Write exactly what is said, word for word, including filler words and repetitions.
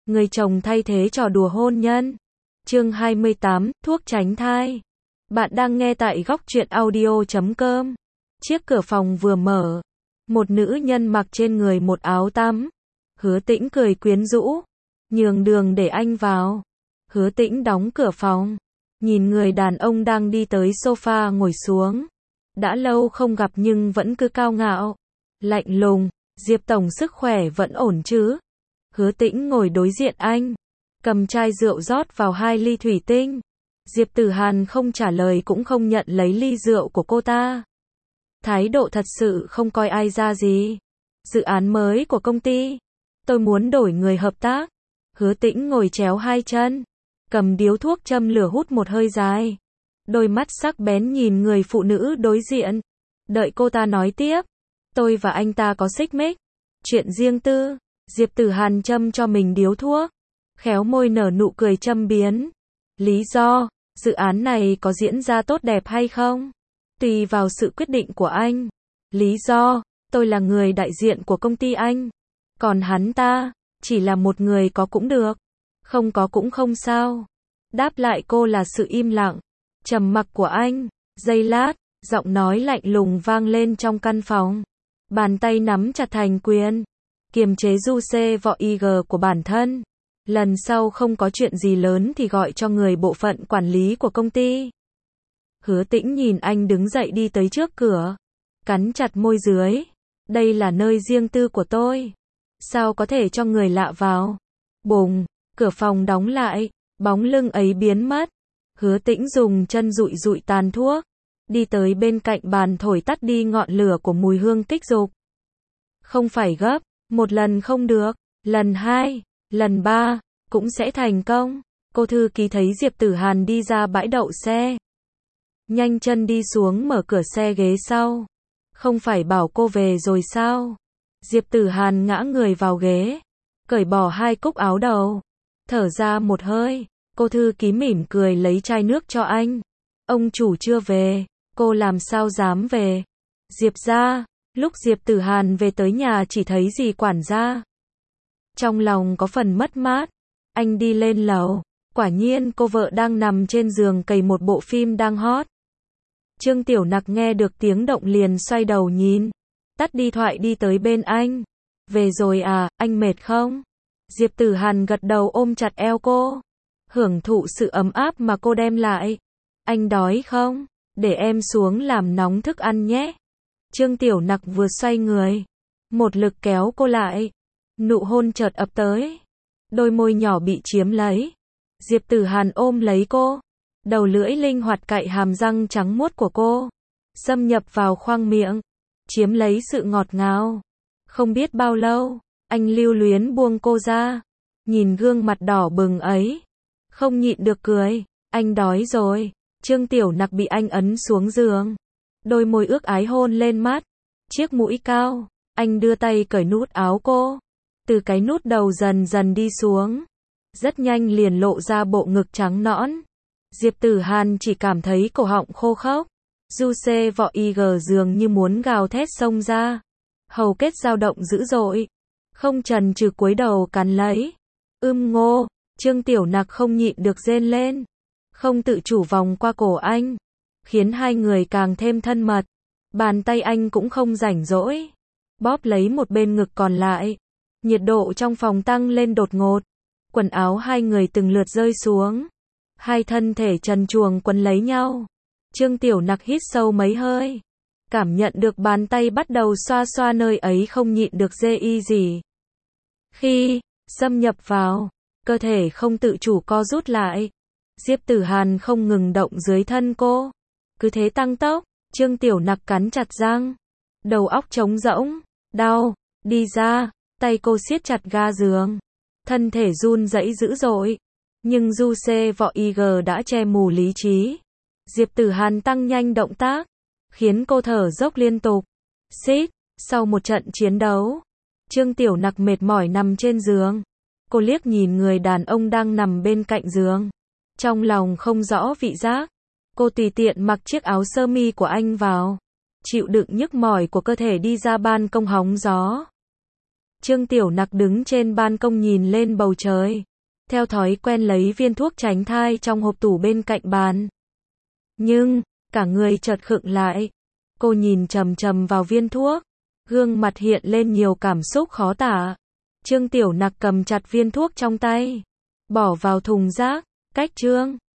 Người chồng thay thế trò đùa hôn nhân. Chương hai mươi tám, thuốc tránh thai. Bạn đang nghe tại góc truyện audio chấm com. Chiếc cửa phòng vừa mở, một nữ nhân mặc trên người một áo tắm. Hứa Tĩnh cười quyến rũ, nhường đường để anh vào. Hứa Tĩnh đóng cửa phòng, nhìn người đàn ông đang đi tới sofa ngồi xuống. Đã lâu không gặp nhưng vẫn cứ cao ngạo, lạnh lùng. Diệp tổng sức khỏe vẫn ổn chứ? Hứa Tĩnh ngồi đối diện anh, cầm chai rượu rót vào hai ly thủy tinh. Diệp Tử Hàn không trả lời cũng không nhận lấy ly rượu của cô ta. Thái độ thật sự không coi ai ra gì. Dự án mới của công ty, tôi muốn đổi người hợp tác. Hứa Tĩnh ngồi chéo hai chân, cầm điếu thuốc châm lửa hút một hơi dài. Đôi mắt sắc bén nhìn người phụ nữ đối diện. Đợi cô ta nói tiếp. Tôi và anh ta có xích mích, chuyện riêng tư. Diệp Tử Hàn châm cho mình điếu thuốc, khéo môi nở nụ cười châm biếm. Lý do, dự án này có diễn ra tốt đẹp hay không? Tùy vào sự quyết định của anh. Lý do, tôi là người đại diện của công ty anh. Còn hắn ta, chỉ là một người có cũng được, không có cũng không sao. Đáp lại cô là sự im lặng, trầm mặc của anh. Giây lát, giọng nói lạnh lùng vang lên trong căn phòng. Bàn tay nắm chặt thành quyền, kiềm chế du xê vọ i giê của bản thân. Lần sau không có chuyện gì lớn thì gọi cho người bộ phận quản lý của công ty. Hứa Tĩnh nhìn anh đứng dậy đi tới trước cửa, cắn chặt môi dưới. Đây là nơi riêng tư của tôi, sao có thể cho người lạ vào? Bùng, cửa phòng đóng lại, bóng lưng ấy biến mất. Hứa Tĩnh dùng chân dụi dụi tàn thuốc, đi tới bên cạnh bàn thổi tắt đi ngọn lửa của mùi hương kích dục. Không phải gấp, một lần không được, lần hai, lần ba, cũng sẽ thành công. Cô thư ký thấy Diệp Tử Hàn đi ra bãi đậu xe, nhanh chân đi xuống mở cửa xe ghế sau. Không phải bảo cô về rồi sao? Diệp Tử Hàn ngã người vào ghế, cởi bỏ hai cúc áo đầu, thở ra một hơi. Cô thư ký mỉm cười lấy chai nước cho anh. Ông chủ chưa về, cô làm sao dám về? Diệp gia. Lúc Diệp Tử Hàn về tới nhà chỉ thấy dì quản gia. Trong lòng có phần mất mát, anh đi lên lầu, quả nhiên cô vợ đang nằm trên giường cày một bộ phim đang hot. Trương Tiểu Nặc nghe được tiếng động liền xoay đầu nhìn, tắt đi thoại đi tới bên anh. Về rồi à, anh mệt không? Diệp Tử Hàn gật đầu ôm chặt eo cô, hưởng thụ sự ấm áp mà cô đem lại. Anh đói không? Để em xuống làm nóng thức ăn nhé. Trương Tiểu Nặc vừa xoay người, một lực kéo cô lại. Nụ hôn chợt ập tới, đôi môi nhỏ bị chiếm lấy. Diệp Tử Hàn ôm lấy cô, đầu lưỡi linh hoạt cạy hàm răng trắng muốt của cô, xâm nhập vào khoang miệng, chiếm lấy sự ngọt ngào. Không biết bao lâu, anh lưu luyến buông cô ra, nhìn gương mặt đỏ bừng ấy, không nhịn được cười. Anh đói rồi. Trương Tiểu Nặc bị anh ấn xuống giường, đôi môi ước ái hôn lên mắt, chiếc mũi cao. Anh đưa tay cởi nút áo cô, từ cái nút đầu dần dần đi xuống, rất nhanh liền lộ ra bộ ngực trắng nõn. Diệp Tử Hàn chỉ cảm thấy cổ họng khô khốc, du xê vọ i giê dường như muốn gào thét xông ra, hầu kết dao động dữ dội, không chần chừ cúi đầu cắn lấy. Ưm ngô. Trương Tiểu Nặc không nhịn được rên lên, không tự chủ vòng qua cổ anh, khiến hai người càng thêm thân mật. Bàn tay anh cũng không rảnh rỗi, bóp lấy một bên ngực còn lại. Nhiệt độ trong phòng tăng lên đột ngột, quần áo hai người từng lượt rơi xuống, hai thân thể trần truồng quấn lấy nhau. Trương Tiểu Nặc hít sâu mấy hơi, cảm nhận được bàn tay bắt đầu xoa xoa nơi ấy, không nhịn được dê y gì. Khi xâm nhập vào, cơ thể không tự chủ co rút lại. Diệp Tử Hàn không ngừng động dưới thân cô, cứ thế tăng tốc. Trương Tiểu Nặc cắn chặt răng, đầu óc trống rỗng, đau, đi ra. Tay cô siết chặt ga giường, thân thể run rẩy dữ dội, nhưng du xê vọ i giê đã che mù lý trí. Diệp Tử Hàn tăng nhanh động tác, khiến cô thở dốc liên tục. Xít, sau một trận chiến đấu, Trương Tiểu Nặc mệt mỏi nằm trên giường. Cô liếc nhìn người đàn ông đang nằm bên cạnh giường, trong lòng không rõ vị giác. Cô tùy tiện mặc chiếc áo sơ mi của anh vào, chịu đựng nhức mỏi của cơ thể đi ra ban công hóng gió. Trương Tiểu Nặc đứng trên ban công nhìn lên bầu trời. Theo thói quen lấy viên thuốc tránh thai trong hộp tủ bên cạnh bàn. Nhưng, cả người chợt khựng lại. Cô nhìn chằm chằm vào viên thuốc. Gương mặt hiện lên nhiều cảm xúc khó tả. Trương Tiểu Nặc cầm chặt viên thuốc trong tay. Bỏ vào thùng rác. Cách Trương